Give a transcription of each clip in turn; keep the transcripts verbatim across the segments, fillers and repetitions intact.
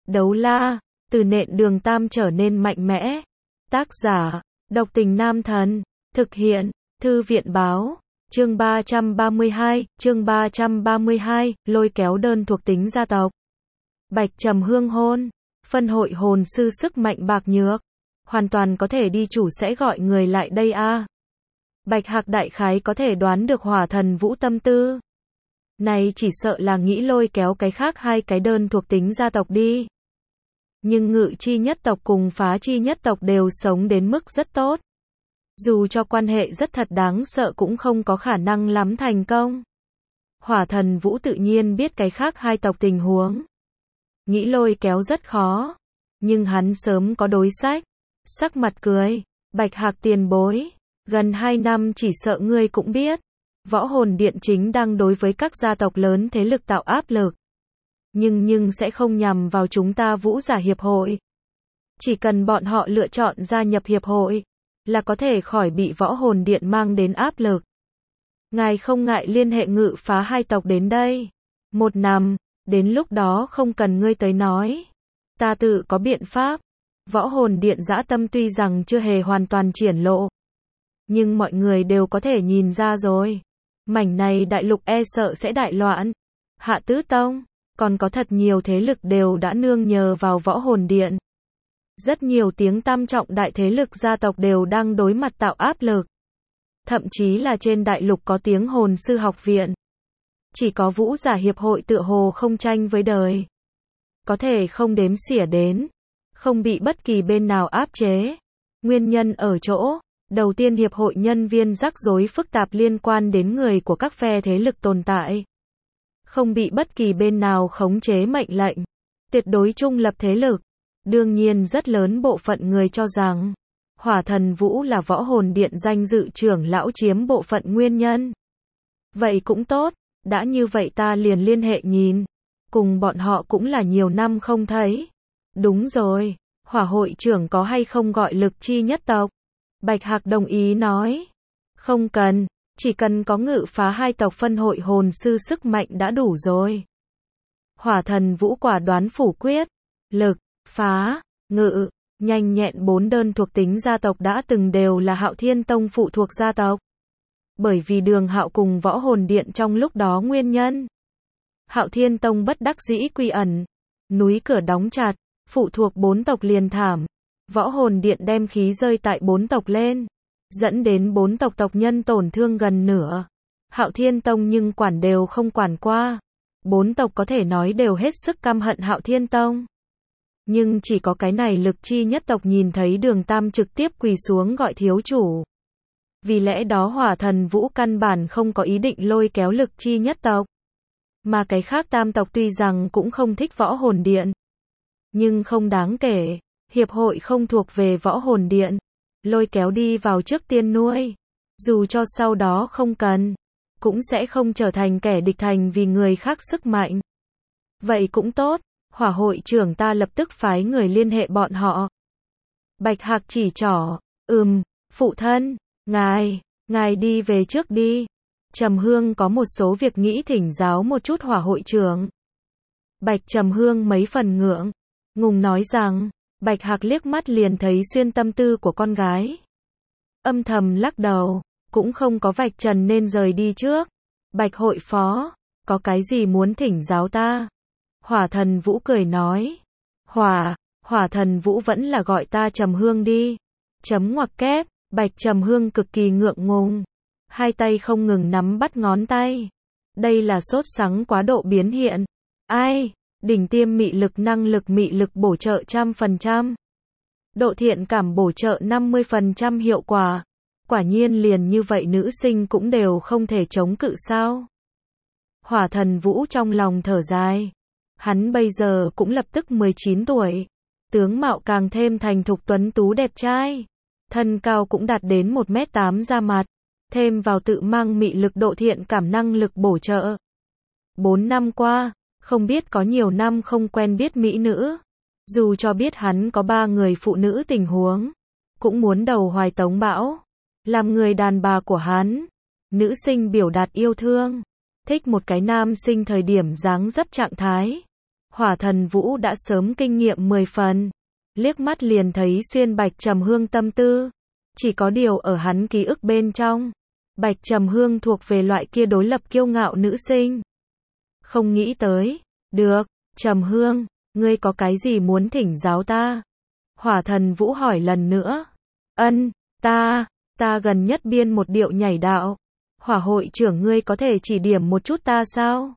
Đấu la, từ nện đường tam trở nên mạnh mẽ. Tác giả, độc tình nam thần. Thực hiện, thư viện báo. Chương ba trăm ba mươi hai, chương ba trăm ba mươi hai, lôi kéo đơn thuộc tính gia tộc. Bạch Trầm Hương hôn, phân hội hồn sư sức mạnh bạc nhược. Hoàn toàn có thể đi chủ sẽ gọi người lại đây a. À. Bạch Hạc đại khái có thể đoán được hỏa thần vũ tâm tư. Này chỉ sợ là nghĩ lôi kéo cái khác hai cái đơn thuộc tính gia tộc đi. Nhưng ngự chi nhất tộc cùng phá chi nhất tộc đều sống đến mức rất tốt. Dù cho quan hệ rất thật đáng sợ cũng không có khả năng lắm thành công. Hỏa thần vũ tự nhiên biết cái khác hai tộc tình huống. Nghĩ lôi kéo rất khó. Nhưng hắn sớm có đối sách. Sắc mặt cười. Bạch Hạc tiền bối. Gần hai năm chỉ sợ ngươi cũng biết. Võ hồn điện chính đang đối với các gia tộc lớn thế lực tạo áp lực. Nhưng nhưng sẽ không nhằm vào chúng ta Vũ Giả Hiệp hội. Chỉ cần bọn họ lựa chọn gia nhập hiệp hội, là có thể khỏi bị võ hồn điện mang đến áp lực. Ngài không ngại liên hệ ngự phá hai tộc đến đây. Một năm, đến lúc đó không cần ngươi tới nói. Ta tự có biện pháp. Võ hồn điện dã tâm tuy rằng chưa hề hoàn toàn triển lộ. Nhưng mọi người đều có thể nhìn ra rồi. Mảnh này đại lục e sợ sẽ đại loạn. Hạ Tứ Tông, còn có thật nhiều thế lực đều đã nương nhờ vào võ hồn điện. Rất nhiều tiếng tam trọng đại thế lực gia tộc đều đang đối mặt tạo áp lực. Thậm chí là trên đại lục có tiếng hồn sư học viện. Chỉ có Vũ Giả Hiệp hội tựa hồ không tranh với đời. Có thể không đếm xỉa đến. Không bị bất kỳ bên nào áp chế. Nguyên nhân ở chỗ, đầu tiên hiệp hội nhân viên rắc rối phức tạp liên quan đến người của các phe thế lực tồn tại. Không bị bất kỳ bên nào khống chế mệnh lệnh. Tuyệt đối trung lập thế lực. Đương nhiên rất lớn bộ phận người cho rằng, Hỏa Thần Vũ là võ hồn điện danh dự trưởng lão chiếm bộ phận nguyên nhân. Vậy cũng tốt, đã như vậy ta liền liên hệ nhìn. Cùng bọn họ cũng là nhiều năm không thấy. Đúng rồi, Hỏa hội trưởng có hay không gọi lực chi nhất tộc? Bạch Hạc đồng ý nói. Không cần, chỉ cần có ngự phá hai tộc phân hội hồn sư sức mạnh đã đủ rồi. Hỏa Thần Vũ quả đoán phủ quyết. Lực, phá, ngự, nhanh nhẹn bốn đơn thuộc tính gia tộc đã từng đều là Hạo Thiên Tông phụ thuộc gia tộc. Bởi vì Đường Hạo cùng võ hồn điện trong lúc đó nguyên nhân. Hạo Thiên Tông bất đắc dĩ quy ẩn. Núi cửa đóng chặt, phụ thuộc bốn tộc liền thảm. Võ hồn điện đem khí rơi tại bốn tộc lên. Dẫn đến bốn tộc tộc nhân tổn thương gần nửa. Hạo Thiên Tông nhưng quản đều không quản qua. Bốn tộc có thể nói đều hết sức căm hận Hạo Thiên Tông. Nhưng chỉ có cái này lực chi nhất tộc nhìn thấy Đường Tam trực tiếp quỳ xuống gọi thiếu chủ. Vì lẽ đó Hỏa Thần Vũ căn bản không có ý định lôi kéo lực chi nhất tộc. Mà cái khác tam tộc tuy rằng cũng không thích võ hồn điện. Nhưng không đáng kể, hiệp hội không thuộc về võ hồn điện. Lôi kéo đi vào trước tiên nuôi. Dù cho sau đó không cần, cũng sẽ không trở thành kẻ địch thành vì người khác sức mạnh. Vậy cũng tốt. Hỏa hội trưởng ta lập tức phái người liên hệ bọn họ. Bạch Hạc chỉ trỏ, ừm, phụ thân, ngài, ngài đi về trước đi. Trầm Hương có một số việc nghĩ thỉnh giáo một chút hỏa hội trưởng. Bạch Trầm Hương mấy phần ngượng, ngùng nói rằng, Bạch Hạc liếc mắt liền thấy xuyên tâm tư của con gái. Âm thầm lắc đầu, cũng không có vạch trần nên rời đi trước. Bạch hội phó, có cái gì muốn thỉnh giáo ta? Hỏa Thần Vũ cười nói. Hỏa, Hỏa Thần Vũ vẫn là gọi ta Trầm Hương đi. Chấm ngoặc kép, Bạch Trầm Hương cực kỳ ngượng ngùng. Hai tay không ngừng nắm bắt ngón tay. Đây là sốt sắng quá độ biến hiện. Ai, đỉnh tiêm mị lực năng lực mị lực bổ trợ trăm phần trăm. Độ thiện cảm bổ trợ năm mươi phần trăm hiệu quả. Quả nhiên liền như vậy nữ sinh cũng đều không thể chống cự sao. Hỏa Thần Vũ trong lòng thở dài. Hắn bây giờ cũng lập tức mười chín tuổi. Tướng mạo càng thêm thành thục tuấn tú đẹp trai. Thân cao cũng đạt đến một mét tám da mặt. Thêm vào tự mang mị lực độ thiện cảm năng lực bổ trợ. Bốn năm qua, không biết có nhiều năm không quen biết mỹ nữ. Dù cho biết hắn có ba người phụ nữ tình huống. Cũng muốn đầu hoài tống bão. Làm người đàn bà của hắn. Nữ sinh biểu đạt yêu thương. Thích một cái nam sinh thời điểm dáng dấp trạng thái. Hỏa Thần Vũ đã sớm kinh nghiệm mười phần, liếc mắt liền thấy xuyên Bạch Trầm Hương tâm tư. Chỉ có điều ở hắn ký ức bên trong, Bạch Trầm Hương thuộc về loại kia đối lập kiêu ngạo nữ sinh. Không nghĩ tới, được, Trầm Hương, ngươi có cái gì muốn thỉnh giáo ta? Hỏa Thần Vũ hỏi lần nữa. Ân, ta, ta gần nhất biên một điệu nhảy đạo. Hỏa hội trưởng ngươi có thể chỉ điểm một chút ta sao?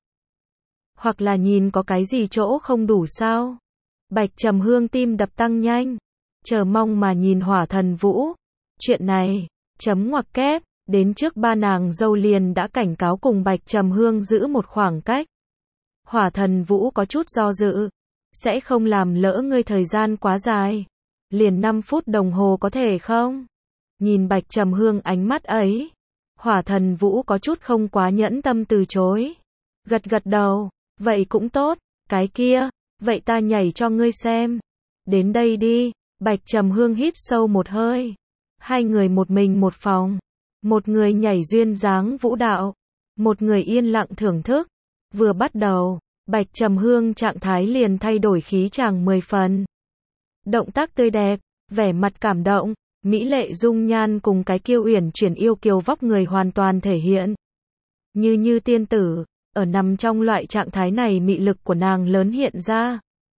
Hoặc là nhìn có cái gì chỗ không đủ sao? Bạch Trầm Hương tim đập tăng nhanh, chờ mong mà nhìn Hỏa Thần Vũ. Chuyện này, chấm ngoặc kép, đến trước ba nàng dâu liền đã cảnh cáo cùng Bạch Trầm Hương giữ một khoảng cách. Hỏa Thần Vũ có chút do dự, sẽ không làm lỡ ngươi thời gian quá dài. Liền năm phút đồng hồ có thể không? Nhìn Bạch Trầm Hương ánh mắt ấy, Hỏa Thần Vũ có chút không quá nhẫn tâm từ chối. Gật gật đầu, vậy cũng tốt, cái kia, vậy ta nhảy cho ngươi xem. Đến đây đi, Bạch Trầm Hương hít sâu một hơi. Hai người một mình một phòng, một người nhảy duyên dáng vũ đạo, một người yên lặng thưởng thức. Vừa bắt đầu, Bạch Trầm Hương trạng thái liền thay đổi khí chàng mười phần. Động tác tươi đẹp, vẻ mặt cảm động, mỹ lệ dung nhan cùng cái kiêu uyển chuyển yêu kiều vóc người hoàn toàn thể hiện. Như như tiên tử, ở nằm trong loại trạng thái này mị lực của nàng lớn hiện ra.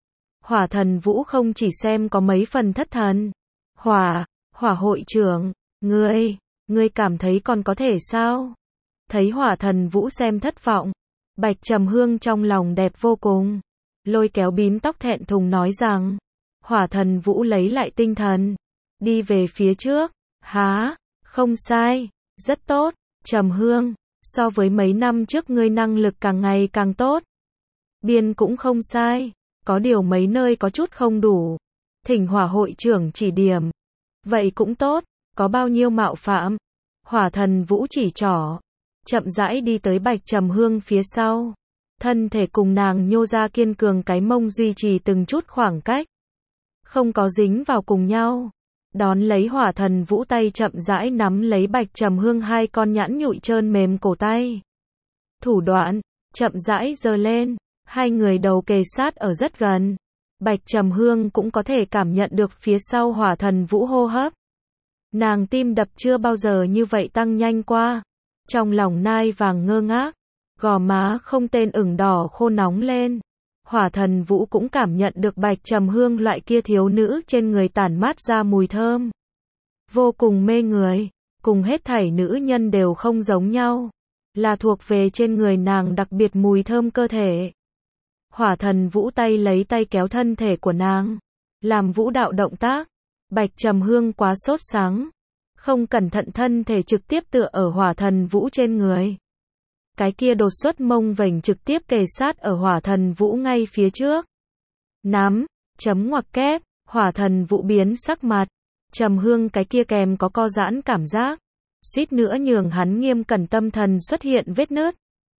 Hỏa Thần Vũ không chỉ xem có mấy phần thất thần. Hỏa, Hỏa hội trưởng, ngươi, ngươi cảm thấy còn có thể sao? Thấy Hỏa Thần Vũ xem thất vọng, Bạch Trầm Hương trong lòng đẹp vô cùng, lôi kéo bím tóc thẹn thùng nói rằng. Hỏa Thần Vũ lấy lại tinh thần, đi về phía trước. Há, không sai, rất tốt, Trầm Hương, so với mấy năm trước ngươi năng lực càng ngày càng tốt. Biên cũng không sai, có điều mấy nơi có chút không đủ, thỉnh Hỏa hội trưởng chỉ điểm. Vậy cũng tốt, có bao nhiêu mạo phạm? Hỏa Thần Vũ chỉ trỏ, chậm rãi đi tới Bạch Trầm Hương phía sau, thân thể cùng nàng nhô ra kiên cường cái mông duy trì từng chút khoảng cách, không có dính vào cùng nhau. Đón lấy Hỏa Thần Vũ tay chậm rãi nắm lấy Bạch Trầm Hương hai con nhẵn nhụi trơn mềm cổ tay. Thủ đoạn, chậm rãi giơ lên, hai người đầu kề sát ở rất gần. Bạch Trầm Hương cũng có thể cảm nhận được phía sau Hỏa Thần Vũ hô hấp. Nàng tim đập chưa bao giờ như vậy tăng nhanh qua. Trong lòng nai vàng ngơ ngác, gò má không tên ửng đỏ khô nóng lên. Hỏa Thần Vũ cũng cảm nhận được Bạch Trầm Hương loại kia thiếu nữ trên người tản mát ra mùi thơm. Vô cùng mê người, cùng hết thảy nữ nhân đều không giống nhau. Là thuộc về trên người nàng đặc biệt mùi thơm cơ thể. Hỏa Thần Vũ tay lấy tay kéo thân thể của nàng, làm vũ đạo động tác. Bạch Trầm Hương quá sốt sắng, không cẩn thận thân thể trực tiếp tựa ở Hỏa Thần Vũ trên người. Cái kia đột xuất mông vểnh trực tiếp kề sát ở Hỏa Thần Vũ ngay phía trước. Nắm, chấm ngoặc kép, Hỏa Thần Vũ biến sắc mặt. Trầm Hương cái kia kèm có co giãn cảm giác, suýt nữa nhường hắn nghiêm cẩn tâm thần xuất hiện vết nứt.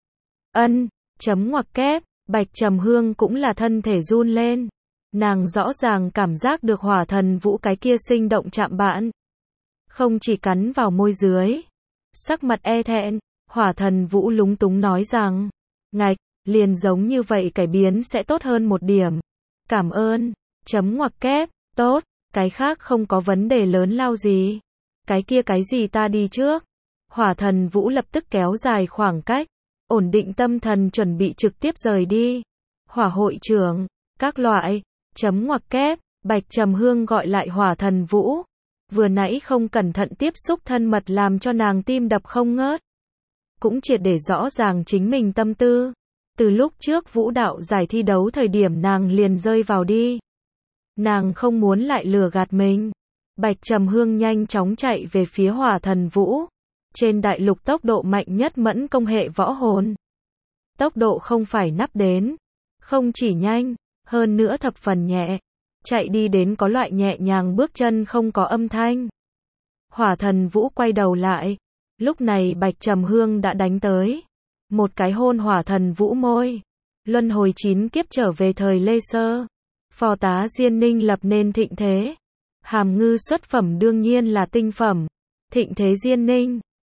Ân, chấm ngoặc kép, Bạch Trầm Hương cũng là thân thể run lên. Nàng rõ ràng cảm giác được Hỏa Thần Vũ cái kia sinh động chạm bạn. Không chỉ cắn vào môi dưới. Sắc mặt e thẹn, Hỏa Thần Vũ lúng túng nói rằng, ngạch, liền giống như vậy cải biến sẽ tốt hơn một điểm. Cảm ơn, chấm ngoặc kép, tốt, cái khác không có vấn đề lớn lao gì. Cái kia cái gì ta đi trước. Hỏa Thần Vũ lập tức kéo dài khoảng cách, ổn định tâm thần chuẩn bị trực tiếp rời đi. Hỏa hội trưởng, các loại, chấm ngoặc kép, Bạch Trầm Hương gọi lại Hỏa Thần Vũ. Vừa nãy không cẩn thận tiếp xúc thân mật làm cho nàng tim đập không ngớt. Cũng triệt để rõ ràng chính mình tâm tư. Từ lúc trước vũ đạo giải thi đấu thời điểm nàng liền rơi vào đi. Nàng không muốn lại lừa gạt mình. Bạch Trầm Hương nhanh chóng chạy về phía Hỏa Thần Vũ. Trên đại lục tốc độ mạnh nhất mẫn công hệ võ hồn. Tốc độ không phải nắp đến. Không chỉ nhanh, hơn nữa thập phần nhẹ. Chạy đi đến có loại nhẹ nhàng bước chân không có âm thanh. Hỏa Thần Vũ quay đầu lại. Lúc này Bạch Trầm Hương đã đánh tới. Một cái hôn Hỏa Thần Vũ môi. Luân hồi chín kiếp trở về thời Lê Sơ. Phò tá Diên Ninh lập nên thịnh thế. Hàm ngư xuất phẩm đương nhiên là tinh phẩm. Thịnh thế Diên Ninh,